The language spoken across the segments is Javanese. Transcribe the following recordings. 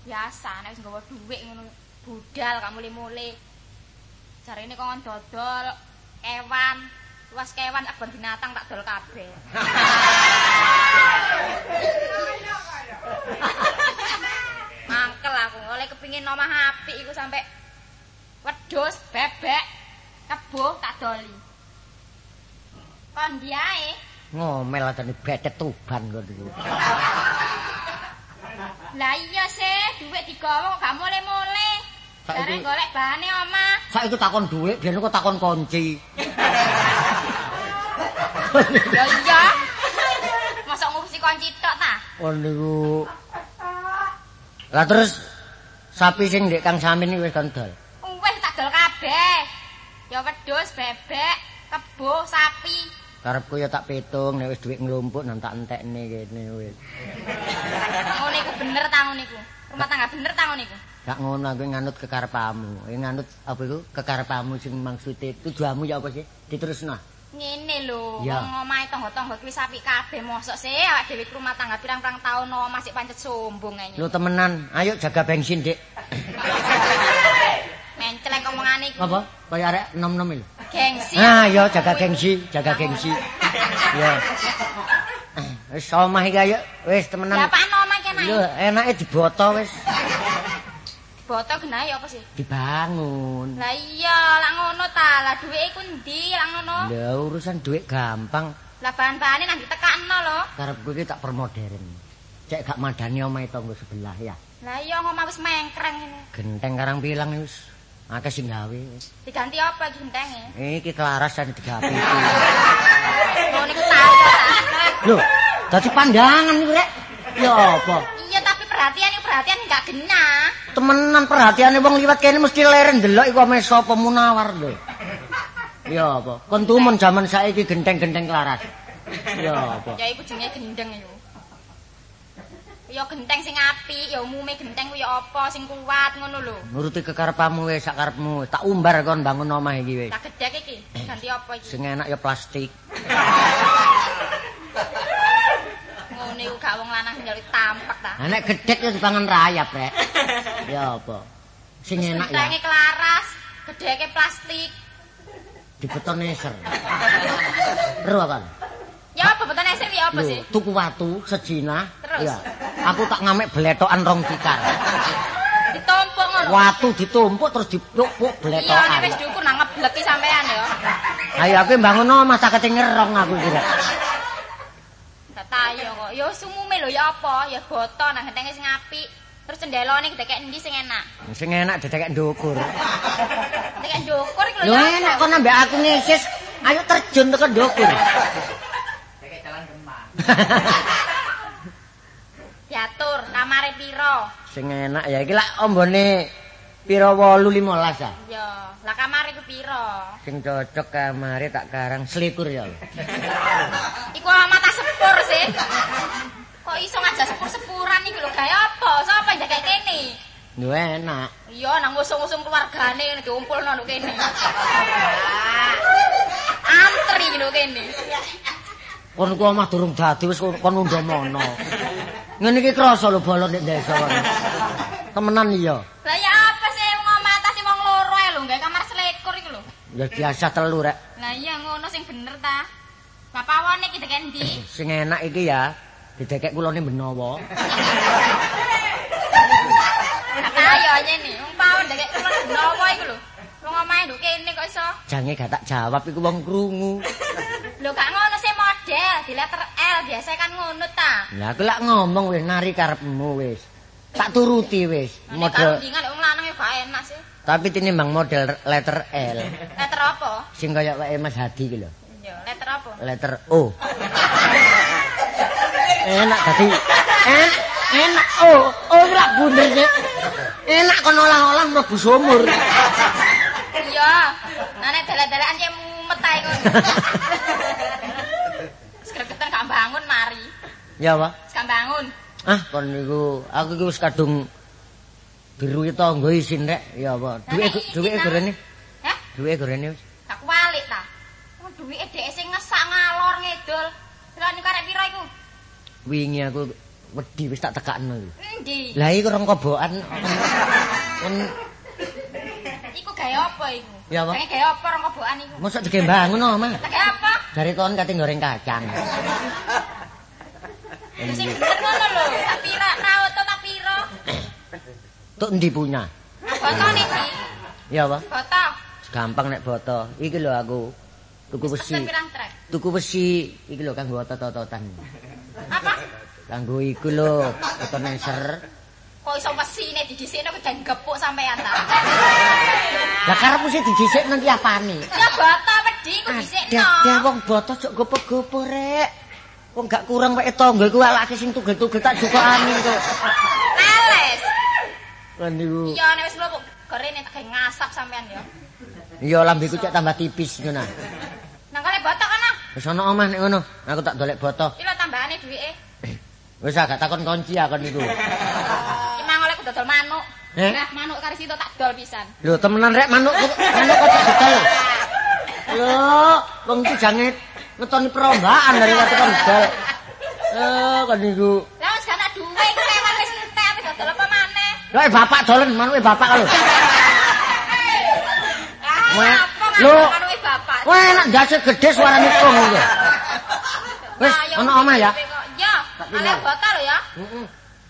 Biasa nek wis nggawa dhuwit ngono budal gak mule-mule. Jarine kon dodol kewan, luas kewan abon binatang tak dol kabeh. Mangkel aku oleh kepingin omah apik iku sampe wedhus, bebek, kebo tak doli. Kon diae ngomel atane betet Tuban kok niku. Lah iya sih, dhuwit digawa kok gak mule-mule. Jare golek bahane omah. Saiki takon dhuwit, biyen kok takon kunci. Ya iya. Mosok ngurusi kunci tok ta? Oh niku. Lah terus sapi sing ndek Kang Samin iki wis kondol. Wis tak dol kabeh. Ya wedhus, bebek, kebo, sapi. Karepku ya tak pitung nek wis dhuwit nglumpuk nang tak entekne kene wis. Ngono iku bener ta ngono iku. Rumah tangga bener ta ngono iku. Gak ngono aku nganut kekarepmu. Nganut apa iku? Kekarepmu sing maksude tujuanmu ya apa sih? Diterusno. Ngene lho, Ya. wong omahe tangga-tangga kuwi apik kabeh mosok sih awak dhewe rumah tangga pirang-pirang taun masih pancet sombong ae. Lu temenan, ayo jaga bensin, Dik. Mencelek omongane iku. Apa? Kaya arek nom-nom iki. Gengsi. Ah, yo jaga gengsi, jaga gengsi. Ya. Wis omah iki ayo, wis temenan. Ya apaan omah kene? Lho, enake diboto wis. Boto genahe apa sih? Dibangun. Lah iya, lak ngono ta. Lah dhuwite iku ndi lak ngono? Lah urusan duit gampang. Lah bahan-bahane nang ditekakno lho. Karepku iki tak permodern. Cek gak madani omahe tangga sebelah ya. Lah iya ngomah wis mengkreng ngene. Genteng karang pilang wis. Akeh sing gawe wis. Diganti apa iki gentenge? Iki kelaras dan digawe. Oh niku tahu ta. Lho, dadi pandangan iku rek. Ya apa? Iya tapi perhatian enggak genah. Temenan perhatiane wong liwat kene mesti leren ndelok iku ame sapa Munawar lho. Ya apa? Kon tumun jaman saiki genteng-genteng kelaras. Ya apa? Ya iku jenenge gendeng iku. Ya genteng sing apik, ya umume genteng ku ya apa sing kuat ngono lho. Nuruti kekarepmu wis sak karepmu. Tak umbar kon bangun omah iki wis. Tak gedhek iki. Ganti apa iki? Sing enak ya plastik. Ngono iku gak wong lanang njaluk tampak ta. Lah nek gedhek ya dipangan rayap rek. Ya apa? Sing enak ya. Gentenge kelaras, gedheke plastik. Dibeton neser. Ero kan? Ya apa betone sing ya apa sih? Tuku watu sejina. Terus? Ya. Aku tak ngamek beletokan rong tikar. Ditumpuk ngono. Watu ditumpuk terus dipuk-puk Iya beletokan. nek wis diukur nang ngebleki sampean ya. Ayo aku mbangun omah tak kete ngerong aku kira. Gak tayo kok. Ya sumume lho ya apa? Ya boto nang gentenge sing apik. Terus cendelone gedhek endi sing enak? Sing enak dedek ndukur. Gedhek ndukur iki Lho lho. enak kok nambah aku ngesis. Ayo terjun tekan ndukur. Kayak jalan Kemang. Diatur kamare piro? Sing enak ya iki lak ombone pira 8 15 ah. Ya, lah kamare ku piro? Sing cocok kamare tak karang selikur ya. Iku mata sepur sih. Kok iso ngajak sepur-sepuran iki lho gawe apa? Sapa yang kayak kene? Lho enak. Iya, nang ngusung-ngusung keluargane diumpulno lho kene. Antri lho kene. Kon ku omah durung dadi wis kon undha mono. Ngene iki krasa lho bolon nek desa. Temenan iya. Lah ya apa sih wong omah atas wong loro ae lho, gawe kamar selikur iki lho. Ya biasa telu rek. Lah iya ngono sing bener ta. Lah pawone iki deken ndi? Sing enak iki ya didekek kulone Benowo. Kata ayo nyene, wong pawon deket kulon Benowo iku lho. Wong omahe nduk kene kok iso. Jange gak tak jawab iku wong krungu. Lho gak ngono sih model, di letter L biasa kan ngono ta. Lah aku lak ngomong wis nari karepmu wis. Tak turuti wis. Model Model tandingan wong lanang ya gak enak sih. tapi tinimbang model letter L. Letter apa? Sing kaya wae Mas Hadi iki lho. Iya, letter apa? Letter O. Enak tadi. Enak. Oh lak bunder sih. Enak kon olah-olah mlebu sumur. Iya. Nah nek dalan-dalanan ya mumet ae kon. Gregetan gak bangun mari. Ya, Pak. Gak bangun. Ah, kon niku aku iki wis kadung biru tangga isin rek. Ya apa? Duwike gorene. Hah? Duwike gorene wis. Tak kualik ta. Wong duwike dhek sing ngesak ngalor ngidul. Delok niku arek pira iku? Wingi aku Wedi wis tak tekakno iki. Endi? Lah iki rong kobokan. Iku gawe apa iku? Ya apa? Gawe apa rong kobokan iku? Mosok digembangun Mas. Gawe apa? Jare kon kate goreng kacang. Sing bener ngono lho. Tak pira raut to tak pira? Tuk endi punya? Boto niki. Ya apa? Boto. Gampang nek boto. Iki lho aku tuku besi. Pirang trek. Tuku besi iki lho kanggo otot-ototan. Apa? Kanggo iku lho, otot nenser. Kok iso mesine didhisikno kejan gepuk sampean ta? Lah karepmu sih didhisik nanti apane? Ya boto wedi ku dhisikno. Dah wong boto cok gopo-gopo rek. Wong gak kurang wae tangga iku awake sing tugel-tugel tak jukokane kok. Males. Lan niku. Iya nek wis lho gorene tak ngasap sampean ya. Iya lambeku cek tambah tipis ngono. Nang kale boto kana. Wis ana omah nek ngono. Aku tak dolek boto. Iki lho tambahane duwike. Wis gak takon kunci akon niku. Iki mang oleh dodol manuk. Nah, manuk karo situ tak dol pisan. Lho temenan rek manuk kok dodol. Lho, wong iki jange ngetoni perlombaan dari waktu kon dol. Kan niku. Lah wis gak ana duwe iku lewat wis entek dodol apa maneh. Lho bapak dolen manuke bapak lho. Lho, manuke bapak. Wah enak ndase gedhe suarane kong iki. Wis ana omah ya. Ya, ale botol ya. Heeh.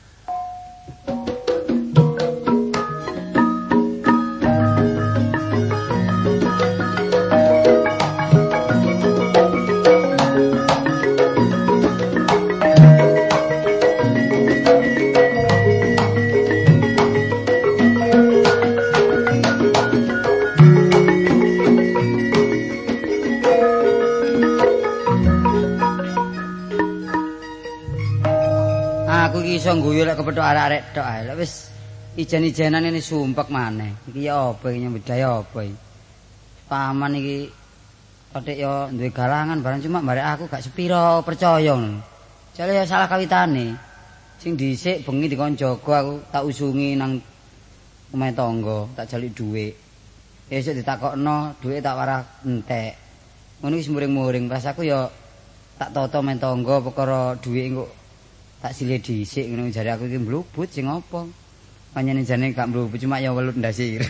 Iso ngguyu lek kepethuk arek-arek tok ae. Lek wis ijen-ijenan ini sumpek maneh. Iki ya apa iki nyambedaya apa iki. Paman iki patik ya duwe galangan barang cuma barek aku gak sepiro percaya ngono. Jare ya salah kawitane. Sing dhisik bengi dikon jaga aku tak usungi nang omahe tangga, tak jalik dhuwit. Esuk ditakokno, dhuwit tak warah entek. Ngono wis muring-muring rasaku ya tak tata men tangga perkara dhuwit engko tak silih dhisik ngono jare aku iki mlubut sing apa. Panjenengan jane gak mlubut cuma ya welut ndase.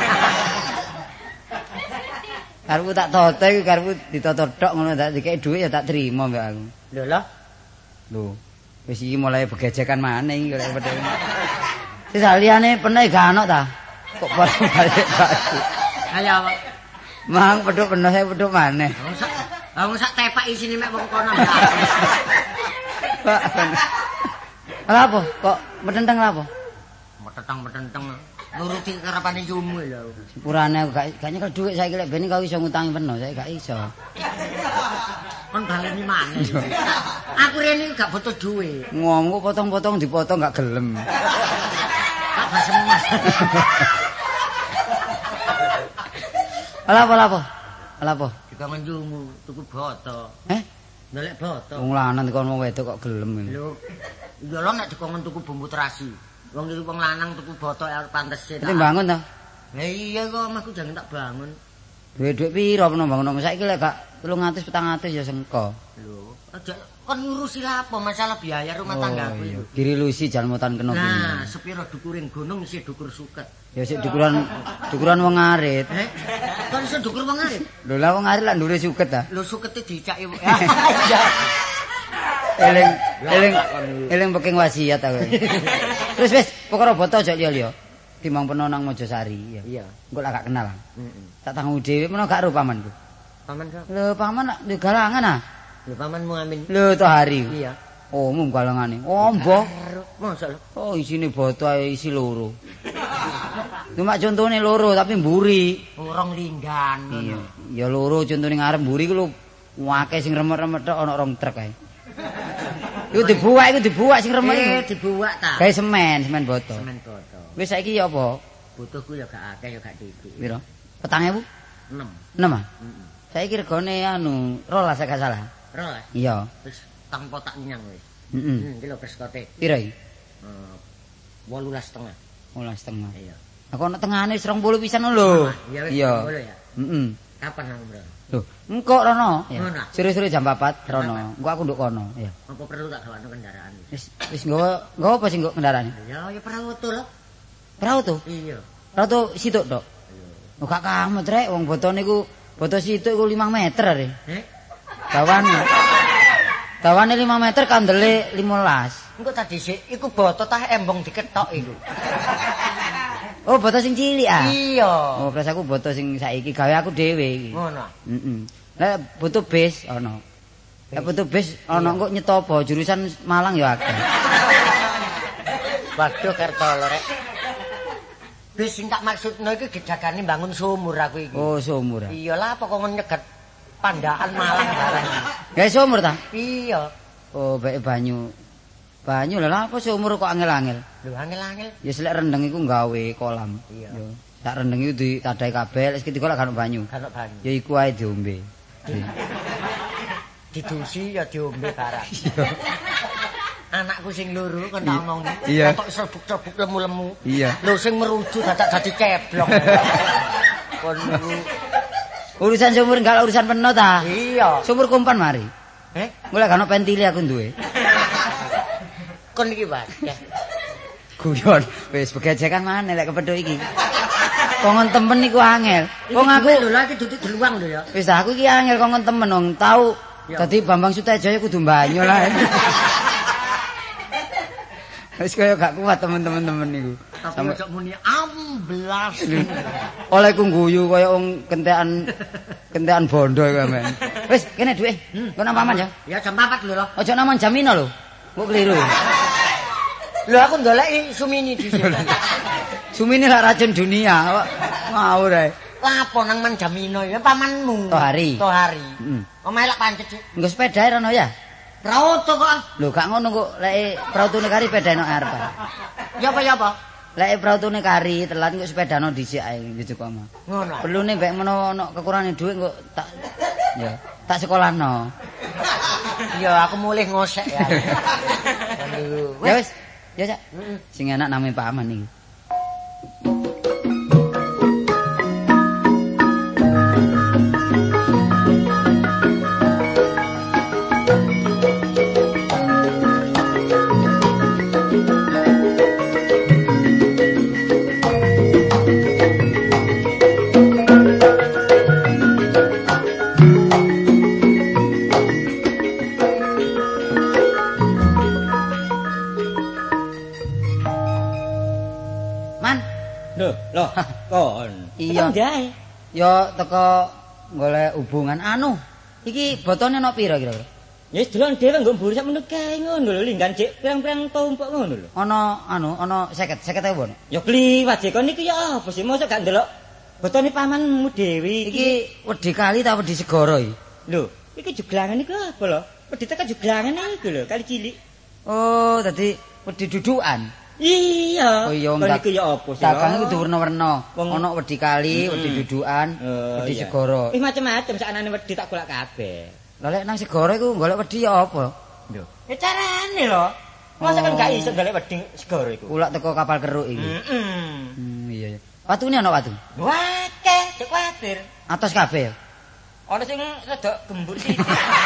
Karepku tak tata iku karepku ditata tok ngono tak dikek dhuwit ya tak trima mbak aku. Lho lho. Lho, wis iki mulai begejekan maneh iki lek pedhe. Wis saliyane peneh gak ana ta? Kok balik aku. Ayo apa? Mang pedhuk peneh saya pedhuk maneh. Wong sak tepak isine mek wong kono. Lah apa? Kok metenteng lah apa? Metenteng nuruti karepane yumu lho. Sepurane aku gak nyekel dhuwit saiki lek ben kau iso ngutangi peno, saiki gak iso. Kon baleni maneh. Aku rene gak butuh dhuwit. Ngomong kok potong-potong dipotong gak gelem. Tak basem Mas. Ala apa? Dikongen yumu tuku boto. Ndelek boto. Wong lanang dikon wong wedok kok gelem. Lho, iya lho nek dikongen tuku bumbu terasi. Wong iki wong lanang tuku boto arep pantese ta. Bangun ta? Lah iya kok omahku jangan tak bangun. Duit piro peno bangun saiki lek gak 300 400 ya sengko. Lho, aja kon ngurusi apa masalah biaya rumah tanggaku itu. Kiri lusi jan motan kena Nah, punya. sepiro dukuring gunung isih dukur suket. Ya sik dukuran wong arit. Kon iso dukur wong arit. Lho lah wong arit lak ndure suket ta. Lho sukete dicaki. Eling peking wasiat aku. Wis perkara boto aja liya-liya. Timbang peno nang Mojosari ya. Iya. Engko lak gak kenal. Heeh. Tak tanggung dhewe meno gak ro pamanku. Paman kok. Lho paman lak duwe galangan ah. Lho pamanmu amin. Lho to hari. Iya. Oh, mung galangane. Oh, mbok. Mosok lho. Oh, isine boto ae isi loro. Cuma contone loro tapi mburi. Urung linggan. Iya. Ya loro contone ngarep mburi ku lho akeh sing remet-remet tok ana rong truk ae. Iku dibuak sing remet iku. Dibuak ta. Gawe semen boto. Semen boto. Wis saiki ya apa? Butuhku ya gak akeh ya gak titik. Piro? 4.000? 6. 6 ah? Heeh. Saiki regane anu 12 sak gak salah. 12. Iya. Wis tanpa tak nyang wis. Heeh. Iki lho kreskote. Piro iki? 18,5. 12,5. Iya. Aku ana tengahane 20 pisan lho. Iya wis Iya. ngono ya. Heeh. Kapan aku, Bro? Lho, engko rono. Ya. Ngono. Sore-sore jam 4 rono. Engko aku nduk kono, ya. Apa perlu tak gawakno kendaraan? Wis nggawa apa sing nggo kendaraan? Ya perahu tuh lho. Perahu tuh. Iya. Perahu tuh situk tok. Oh gak kamet rek wong botone iku boto situk iku 5 meter are. Dawane. Dawane 5 meter kandele 15. Engko tadi sik iku boto tah embong diketok iku. Oh, boto sing cilik ah. Iya. Oh, pas aku boto sing saiki gawe aku dhewe iki. Ngono. Heeh. Lah butuh bis ana. Lah butuh bis ana kok nyetopo jurusan Malang ya akeh. Waduh Kertolo rek. Bis sing tak maksudno iki gedagane bangun sumur aku iki. Oh, sumur. Iya lah apa kok nyeget Pandaan Malang barang. Gawe sumur ta? Iya. Oh, bae banyu. Banyu lha apa sumur kok angel-angel? Lho angel-angel. Ya selek rendeng iku gawe kolam. Iya. Yo. Sak rendeng iku ditadahi kabeh, wis ketika lak kan banyu. Kan banyu. Ya iku ae diombe. Didusi ya diombe barang. Anakku sing loro kan tak omong Iya. kok serbuk-serbuk lemu-lemu. Iya. Lho sing meruju dadak dadi ceblok. Kon niku Urusan sumur enggak urusan peno ta? iya. Sumur kumpan mari. Mulai kan pentile aku duwe. Kon iki, Mas. Ya. Guyon. Wis begejekan maneh lek kepethuk iki. Kongon temen iku angel. Wong aku lho lagi dudu deluang lho ya. wis aku iki angel kongon temen wong tau dadi Bambang Sutejaya kudu banyu lah. Wis kaya gak kuat temen-temen niku. Tapi ojo muni amblas. Oleh ku guyu kaya wong kentekan bondo iku men. Wis kene duwe. Kok nang paman ya? Ya jam 4 lho. Aja nang Jamino lho. Kok keliru. Lho aku ndoleki Sumini di sini. Sumini lah racun dunia. Ngawur ae. Lapo nang Manjamino ya pamanmu. Tohari. Tohari. Heeh. Omahe lak pancet sih. Nggo sepedae rono ya? Prauto kok. Lho gak ngono kok lek prautune kari pedano arep. Ya apa? Lek prautune kari telat kok sepedano dhisik ae gitu kok mah. Ngono. Perlune mbek menawa ana kekurangane dhuwit kok tak sekolahno. Ya aku mulih ngosek ya. Ya wis. Ya Cak. Sing enak name Pak Aman iki. Loh, kon. Iya. Ndae. Ya teko golek hubungan anu. Iki botone ana pira kira-kira? Ya wis delon dhewe nggo mburi sak meneh kae ngono lho, linggan cek pirang-pirang tumpuk ngono lho. Ana 50.000 ono. Ya kliwat cek kon iki ya apa sih mosok gak ndelok botone pamanmu dhewe Iki wedi kali ta wedi segara iki? Lho, iki juglangan iku apa lho? Wedi tekan juglangan iku lho, kali cilik. Oh, dadi wedi dudukan. Iya. Oh iya, kon iki ya apa sih? Dagang kudu werna-werna. Wong- Ana wedi kali, wedi dudukan, wedi iya. segara. Wis macam-macam saknane wedi tak golek kabeh. Lah lek nang segara iku golek wedi ya apa? Lho, ya carane lho. Masa kan gak iso golek wedi segara iku. Ulak teko kapal keruk iki. Iya ya. Watune ana watu. Wakeh, cek kuwatir. Atos kabeh ya. Ana sing rada gembur sih.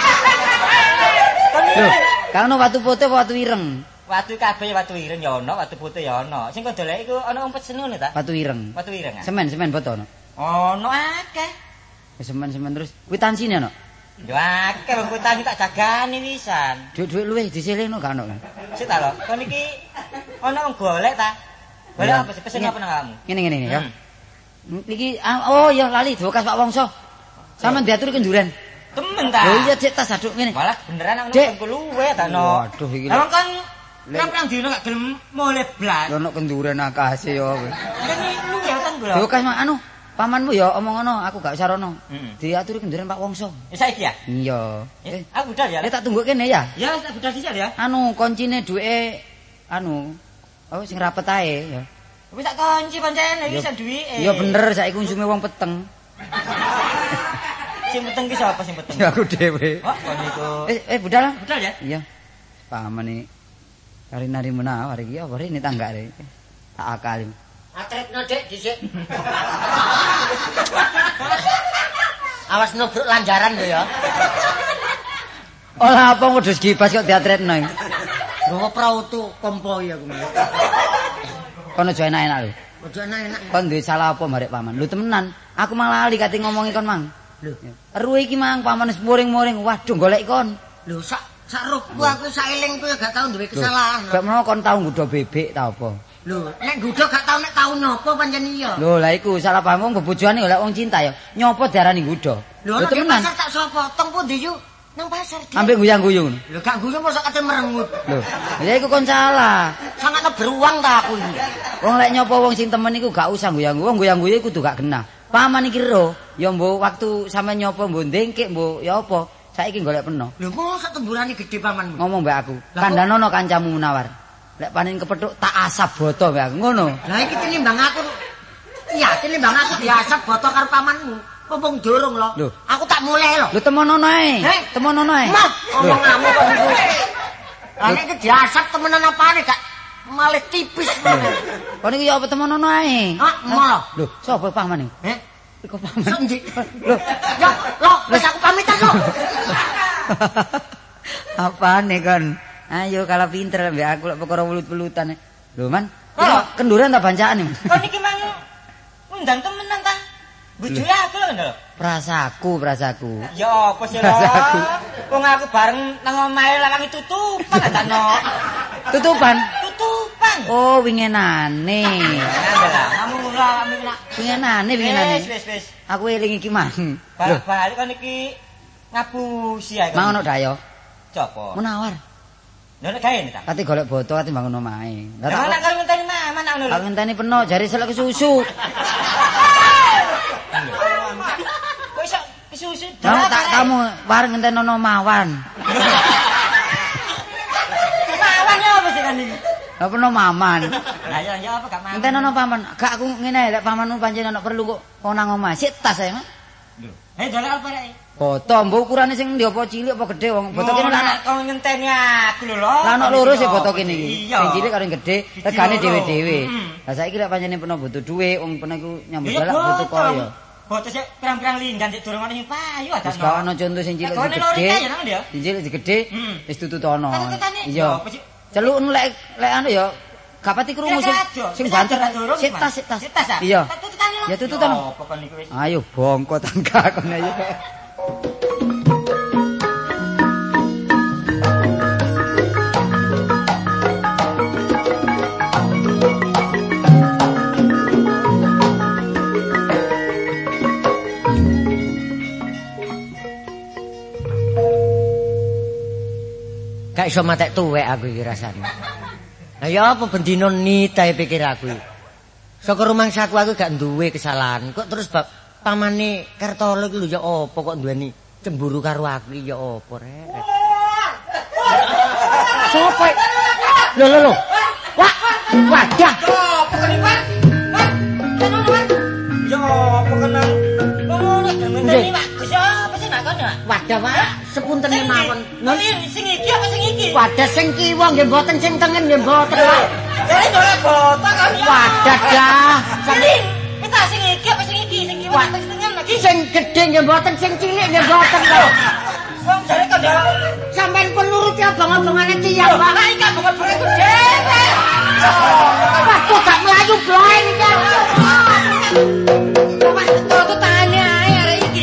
Lho, kan ana watu putih apa watu ireng? Watu kabeh watu ireng ya ana, watu putih ya ana. Sing kok dolek iku ana umpet seneng ta? Watu ireng. Watu ireng. Semen boto ana. Ana akeh. Semen terus kwitansinya ana. Ya akeh wong kutani tak jagani wisan. Duit-duit luwih diselehno gak ana. Sik ta lho, kon iki ana wong golek ta? Golek apa sih pesen apa nang kamu? Ngene ya. Iki oh ya lali bekas Pak Wongso. Sampeyan diatur kenduren. Temen ta? Lho iya cek tas aduk ngene. Malah beneran nang Dek. luwe ta no. Waduh iki. Lah kan nang dino gak gelem mulai blas. Ono kenduren akase ya. Ini luwe kan lho. Bekas anu pamanmu ya omong ngono, aku gak usah rono. Heeh. Diatur kenduren Pak Wongso. Ya saiki ya? Iya. Aku budal ya. Tak tunggu kene ya. Ya tak budal dhisik ya. Anu kuncine duweke anu oh sing rapet ae ya. Wis tak kunci pancen iki sak duwike. Ya bener saiki konsume wong peteng. Sing peteng ki sapa sing peteng? Ya aku dhewe. Oh, kon niku. Budal. Budal ya? Iya. Paman iki kari nari menawar iki apa ini tanggane. Tak akali. Atretno Dek dhisik. Awas nubruk lanjaran lho ya. Olah apa wedhus gibas kok diatretno iki. Nggawa prautu kompoi aku. Kono aja enak-enak lho. Ojo enak-enak. Kon duwe salah apa marek paman? Lho temenan, aku malah lali kate ngomongi kon mang. Lho, Ruwe iki mang paman wis muring-muring. Waduh golek kon. lho sak rohku aku sak elingku ya gak tau duwe kesalahan. Gak mau kon tau nggodho bebek ta apa? Lho, nek nggodho gak tau nek tau nyopo pancen iya. Lho lah iku salah paham wong bebojone golek wong cinta ya. Nyopo diarani nggodho. Lho nek pasar tak sapa? Teng pundi yu? Nang pasar. Ambek guyang-guyung. Lho gak guyu mosok kate merengut. Lho, ya iku kon salah. Sangatnya beruang ta aku iki. Wong lek nyopo wong sing temen iku gak usah guyang-guyung, guyang-guyu kudu gak genah. Paman iki ro, ya mbok waktu sampe nyopo mbok ndengkek mbok ya apa? Saiki golek peno. Lho mosok temburane gedhe pamanmu. Ngomong mbak aku, kandhanono kancamu Munawar. Lek panen kepethuk tak asap boto mbak aku ngono. Lah iki tinimbang aku. Iya, tinimbang aku diasap boto karo pamanmu. Wong dorong lho. Lho. Aku tak mulai lho. Lho temonono ae. Temonono ae. Mah, omonganmu kok niku. Lah nek diasap temenan apane gak malih tipis ngono. Kon iki ya apa temonono ae. Hah, malah. Lho, sapa paman iki? Heh, Iku paman. sendi. Lho, Ya, lho, wis aku pamit kok. apane kon? Ayo kalau pinter mbek aku lek perkara welut-welutan. Lho, Man. Oh. Kenduran ta bancaan iki? Kon iki mang undang temenan ta? Bojone aku lho. Prasaku. Ya apa sih lho? Rasaku. Wong aku bareng nang omahe lawang tutupan adakno. Tutupan. Tutupan. Oh, wingenane. Lah, kamu ora Wingenane. Wis. Aku eling iki mang. Lho, Balik kon iki ngapusi ae. mang ono dayo. Copo? Munawar. Lho nek gawe ta? Kate golek boto kate bangun omahe. Lah anak karo ngenteni mama nak ngono Aku lho. ngenteni peno jare selek susu. Kok iso kesusu Kamu tak kamu bareng ngentenono mawan. Mawan ya apa sih kan iki? Lah peno maman. Lah ya apa gak mawan. Ngentenono paman. Gak aku ngene lek pamanmu pancen ono perlu kok wong nang omah. Sik tas ae, Mas. Lho. Dolek apa rek? Boto mbok ukurane sing ndi apa cilik apa gedhe wong boto kene lah. Kok ngenteni aku lho. Lah ono loro sih boto kene iki. Iya. Sing cilik karo sing gedhe regane dhewe-dhewe. Lah saiki lek pancene peno butuh dhuwit wong peno iku nyambut galak butuh koyo. Boto sik pirang-pirang linggan sik durung ana sing payu Wis gak ono contoh sing cilik sing gedhe. Sing cilik sing gedhe wis tututono. Iya. Celuk lek anu ya gak pati krungu sing banter. Sik tas. Iya. Ya tututono. Apa kon niku wis. Ayo bongko tangga kon ayo. Gak iso matek tuwek aku iki rasane. Lah ya apa bendino nitae pikir aku. Saka rumangsaku aku gak duwe kesalahan. Kok terus bab pamane Kartolo iki lho ya apa kok duweni cemburu karo aku iki ya apa rek. Sopo? Lho. Wah, wadah. Apa kon iki, Pak? Ya apa kenal? Ngono ngenteni Pak. Wis apa sih nak kon ya? Wadah, Pak. Sepuntene mawon. Sing iki apa sing iki? Wadah sing kiwa nggih mboten sing tengen nggih mboten, Pak. Jare dolek boto kan ya. Wadah dah. Sing kita sing iki apa sing iki? Sing iki wadah setengah lagi. Sing gedhe nggih mboten, sing cilik nggih mboten, Pak. Wong jare kan ya. Sampeyan pun nuruti abang-abangane tiyang, Pak. Lah iki abang bore ku dhewe. Waduh gak mlayu bloen iki. Mas tutu tangane ae arek iki.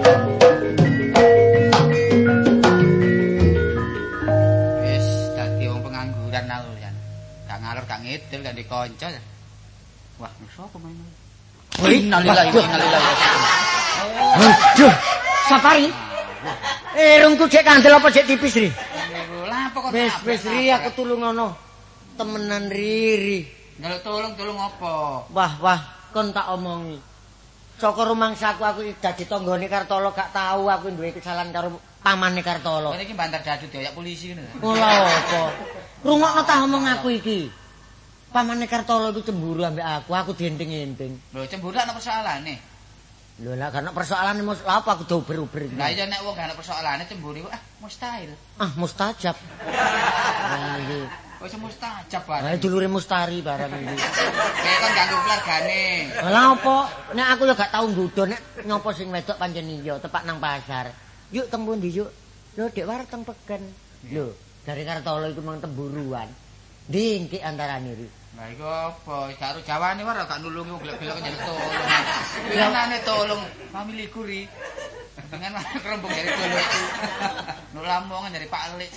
Wis dadi wong pengangguran aku kan. Gak ngalor gak ngidul gak dikonco. Wah, sapa main? Innalillahi wa inna ilaihi raji'un. Aduh, Sapari. Rungku cek kandel apa cek tipis, Ri? Lah apa kok Wis Ri aku tulung ngono. Temenan Riri. njaluk tolong apa? Wah, kon tak omongi. Saka rumangsaku aku dadi tanggane Kartolo gak tahu aku duwe kesalahan karo pamane Kartolo. Kowe iki banter dadut ya polisi ngono. Ola apa? Rungokno ta omong aku iki. Pamane Kartolo itu cemburu ambek aku dienting-enting. Lho cemburu ana persoalane. Lho lah karena persoalane mos lha apa aku do uber-uber. Lah iya nek wong gak ana persoalane cemburu iku mustahil. Mustajab. Wis mustajab Lah bareng. dulure Mustari barang iki. Kayak kon ganggu keluargane. Lah apa? Nek aku ya gak tau nggodho nek nyapa sing wedok pancen iya tepak nang pasar. Yuk teng pundi yuk? Lho Dek War teng Peken. Lho, dari Kartolo iku mang temburuan. Dingkik antarane iki. Lah iku apa? Karo Jawane war gak nulungi wong gelek-gelek njaluk tolong. Pinane tolong familiku ri. Dengan kerombong dari dulurku. Nulamongan dari Pak Lik.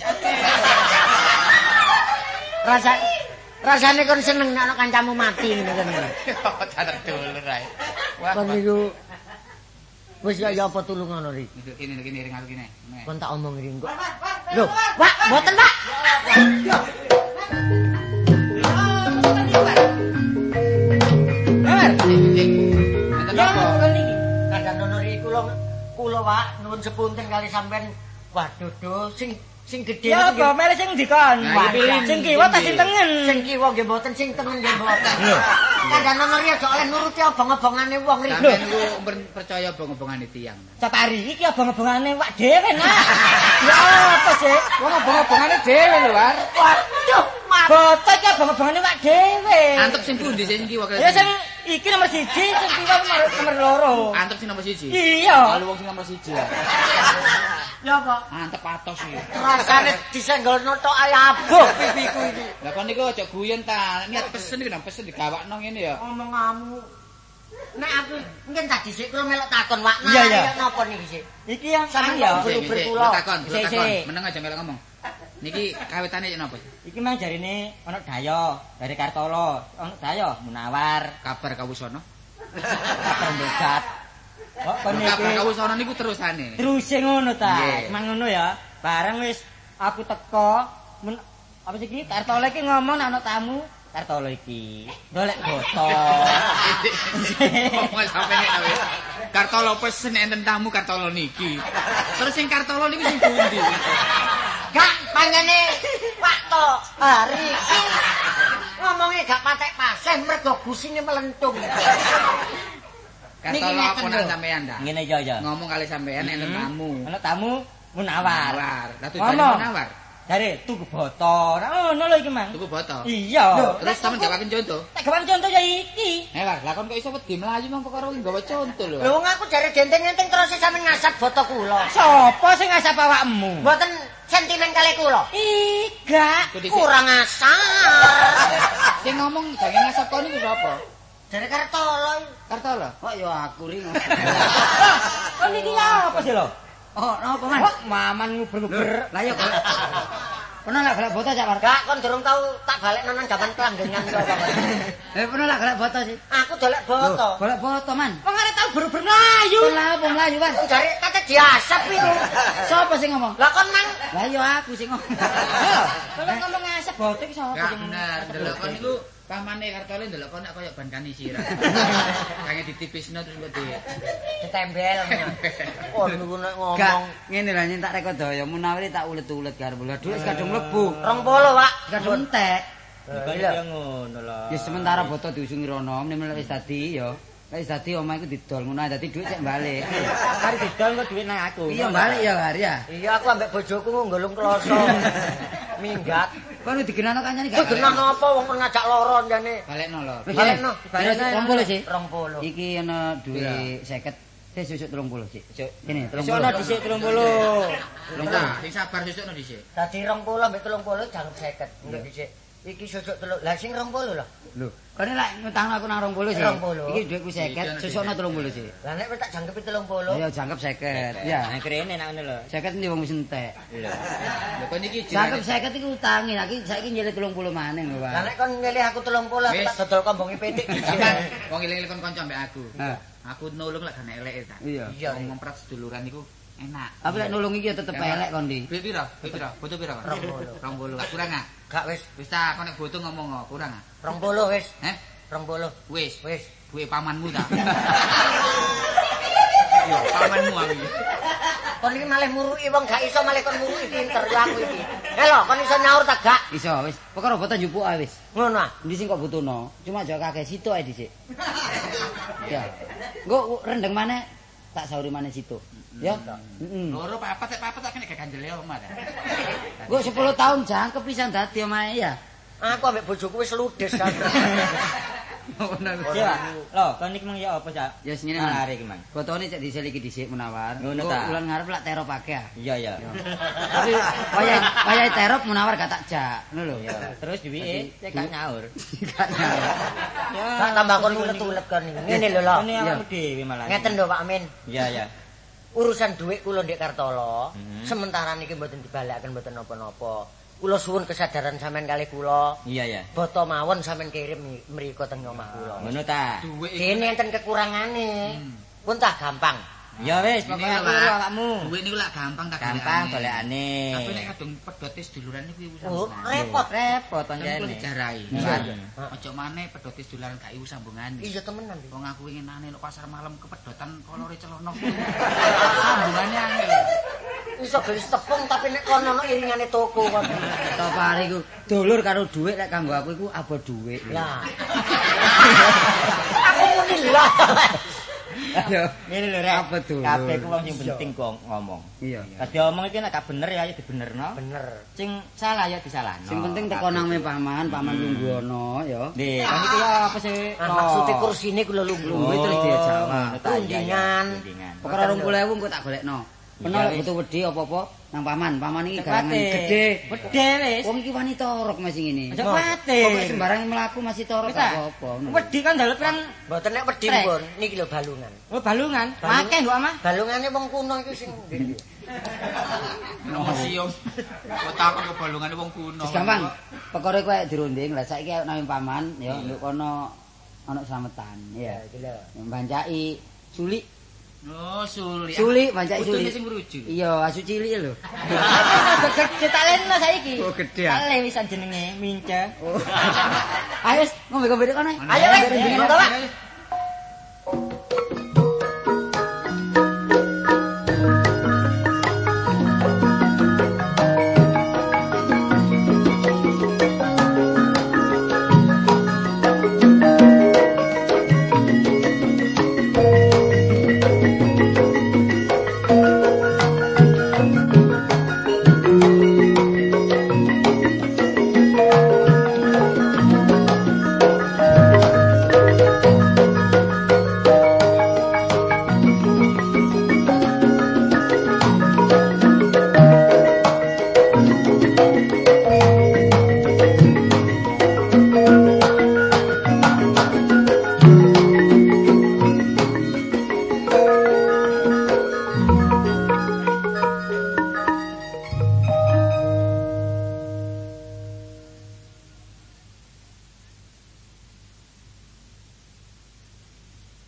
Rasane kon seneng nek ana kancamu mati ngene kan. Catet dulur ae. Wah, Kon niku wis ya apa tulungan ri. kene ring aku kene. Kon tak omong ri kok. Lho, Pak, mboten, Pak. Ya, kon iki. Kadang ono ri kula Pak, nuwun sepunten kali sampean. Waduh, sing gedhe Ya apa mele sing dikon. Nah, iki Sing kiwa ta sing tengen. Sing kiwa nggih mboten, sing tengen nggih mboten. Kadang ono ri aja oleh nuruti obong-obongane wong ri. Sampeyan niku percaya bong-bongane tiyang. Sapari iki obong-obongane wak dhewe nah. Ya apa sih? Wong bong-bongane dhewe lho, War. Waduh, bocah iki obong-obongane wak dhewe. Antep sing pundi sing kiwa kali? Ya sing iki nomor 1, sing kiwa nomor 2. Antep sing nomor 1. Iya. Kalau wong sing nomor 1. Ya apa? Antep atos iki. Rasane disenggolno tok ae aboh pipiku iki. Lah kon niku aja guyon ta. Niat pesen iki nang pesen digawakno ngene ya. Omonganmu. Nek aku mungkin tadi sik kula melok takon Wak. Iya, iya. Napa niki sik? Iki yang Sampeyan ya. kok belum berkula. Takon. Sik. Meneng aja melok ngomong. Niki kawitane napa? Iki mang jarine ana Dayo dari Kartolo, ana Dayo Munawar, Kabar kawusana. kabar begat. Kok kon Kabar iki kawusana niku terusane. terus ngono ta. Nggih. Mang ngono ya. Bareng wis aku teko apa sih iki Kartolo iki ngomong nek ana tamu Kartolo iki golek botol. Ngomong sampe nek wis. Kartolo pesen enten tamu Kartolo niki. Terus sing Kartolo niku sing pundi? Gak panjane Pak to. Hari iki ngomongnya gak patek paseh mergo gusine melentung. Kartolo ngeten ponak lho. sampean ta. Ngene ya ya. Ngomong kali sampean enten tamu. Ana tamu Munawar. Nawar. Lah Ngomong. tujuane nawar. Jare tuku botol. Ngono lho iki mang. Tuku botol. Iya. Terus sampean gawaken contoh. Tak gawan contoh ya iki. War, lah kon kok iso wedi mlayu mong perkara iki gawa contoh lho. Lho wong aku jare denteng-denteng terus sampean ngasap boto kula. Sopo sing ngasap awakmu? Mboten sentimen kali kula. Iga. Kurang asar. Sing ngomong jange ngasap kon niku sapa? Jare Kartolo. Kartolo. Kok ya aku ri. Kon iki apa sih lho? Oh, napa man? Kok maman nguber-nguber. Lah ya kok. Pernah lah golek botol Cak War. Gak kon durung tau tak balekno nang jaman kelanggengan kok. Pernah lah golek botol sih. Aku dolek boto. Golek botol man. Wong arek tau ber-ber mlayu. Lah apa mlayu man? Jare kate diasap iku. Sapa sing ngomong? Lah kon mang Lah ya aku sing ngomong. Kalau ngomong ngasap botek iki sapa Gak sing bener, delok kon niku pamane Kartolo ndelok kon nek koyo ban kanisi ra. Kange ditipisno terus kok ditembel. Oh niku nek Gak ngomong ngene lah nyentak rekodaya munawari tak ulet-ulet karo bola dhuwit kadung mlebu. 20, Pak. Kadung entek. ya ngono lho. Ya sementara botol diusungi rono, meneh wis dadi ya. Wis dadi omah iku didol ngono dadi dhuwit sik balik. Mari didol kok dhuwit nang aku. Iya balik ya War ya. Iya aku ambek bojoku nggolong kloso. Minggat. Kon digenano kancane Kok gak. genah apa wong kon ngajak loro jane. balekno lho. Wis Balekno, balekno. balekno. 20 sih. 20. Iki ana duwe 50. Susuk 30 sih. Ini 30. Iso ana dhisik 30. Nah, sing sabar sesukno dhisik. Dadi 20 ambek 30 jangan 50. Enggak dhisik. Iki susuk 3. Lah sing 20 lho. Lho, kene lek ngutangno aku nang 20 sih. 20. Iki dhuwitku 50, susukno 30 sih. Lah nek tak jangkepi 30. Ya jangkep 50. Ya. Nah krene nak ngono lho. 50 ndi wong wis entek. Lho kon iki Jangkep 50 iku utangi, lagi saiki nyilih 30 maneh lho, Lah Pak. nek kon milih aku 30 aku Wis. tak dodol kombongi pitik. Sampeyan wong eling-eling kon kanca mbek aku. Nah, Aku nulung lek gak eleke ta. iya. Iya. Ngomong prak seduluran iku enak. Tapi lek nulung iki ya tetep elek kon ndi. Duit pira? Duit pira? Boto pira? 20. 20. Gak kurang ah. Gak wis Wis ta kon nek boto ngomong kok kurang ah. 20 wis. Heh? 20. Wis. Wis. Duwe pamanmu ta. Yo, pamanmu aku iki. Kon iki malih muruki wong gak iso malih kon muruki pinter yo aku iki. Halo, kon iso nyaur ta gak? Iso wis. Perkara botol njupuk ae wis. Ngono ah. Ndi sing kok butuhno? Cuma aja kakek situ ae dhisik. Ya. Engko rendeng maneh tak sauri maneh situ. Ya. Heeh. Loro papat tak kena ganjel ya omah ta. Engko 10 tahun jangkep pisan dadi omahe ya. Aku ambek bojoku wis ludes kan. Iya, lho, kon iki mung ya apa, Cak? Ya sing ngene lari iki, Mang. Fotone cek diseliki dhisik menawar. Ngono ta? Bulan ngarep lak terop akeh. Iya, iya. Tapi wayahe terop menawar gak tak jak, ngono lho. Ya, terus diwike cek gak nyaur. Gak nyaur. Ya, Gak tambah kon ulet-ulet kon iki. Ngene lho lho. Ini awakmu dhewe malah. Ngeten lho Pak Amin. Iya, iya. Urusan dhuwit kula ndek Kartolo, sementara niki mboten dibalekaken mboten napa-napa. Kula suwun kesadaran sampean kalih kula. Iya, iya. Boto mawon sampean kirim mriko teng omah kula. Ngono ta? Duwe Dene enten kekurangane. Pun tak gampang. Ya wis, pokoke aku awakmu. Duwe niku lak gampang tak Gampang golekane. Tapi nek kadung pedote seduluran niku usah. Oh, repot. Repot Kan pancene. kuwi dijarai. Iya. Ojo maneh pedote seduluran gak iku sambungane. Iya temenan. Dik. Wong aku ingin nane nek pasar malam kepedotan kolore celono. Sambungane angel. Iso beli tepung tapi nek kono ono iringane toko kon. Topare iku dulur karo dhuwit lek kanggo aku iku abo dhuwit. Lah. Aku muni lah. Ayo. Ngene lho rek. Apa dulur? Kabeh ku wong sing penting kok ngomong. Iya. Kadhe omong iki nek gak bener ya ayo dibenerno. Bener. Sing salah ya disalahno. Sing penting teko nang paman lungguh ana ya. Nggih, kan iki ya apa sih? Maksudnya kursine kula lungguh Lungguh terus diajak. Rundingan. Perkara 20.000 engko tak golekno. Peno lek butuh wedi apa-apa nang paman. Paman iki garangan gede. Gede wis. Wong iki wani torok masih ngene. Aja kuwatir. Pokoke sembarang mlaku masih torok Bisa? gak apa-apa. Wedi kan dalem pirang Mboten nek wedi Trek. pun niki lho balungan. oh balungan. Akeh kok Amah. Balungane wong kuno iku sing ndi. Museum. Kok takon kebalungane wong kuno. Wis gampang. Perkara kowe dirunding. Lah saiki ayo nang paman ya nduk kono ana slametan ya. Iki lho. Mbancaki sulik. Oh, sulit. Sulik, bancaki Kudune sulik. sing meruju. Iya, asu cilik lho. Gede tak leno saiki. Oh, gede, Tak ah. le wisan jenenge mince. Ayo wis ngombe-ngombe kono. Ayo wis, ngono ta, Pak.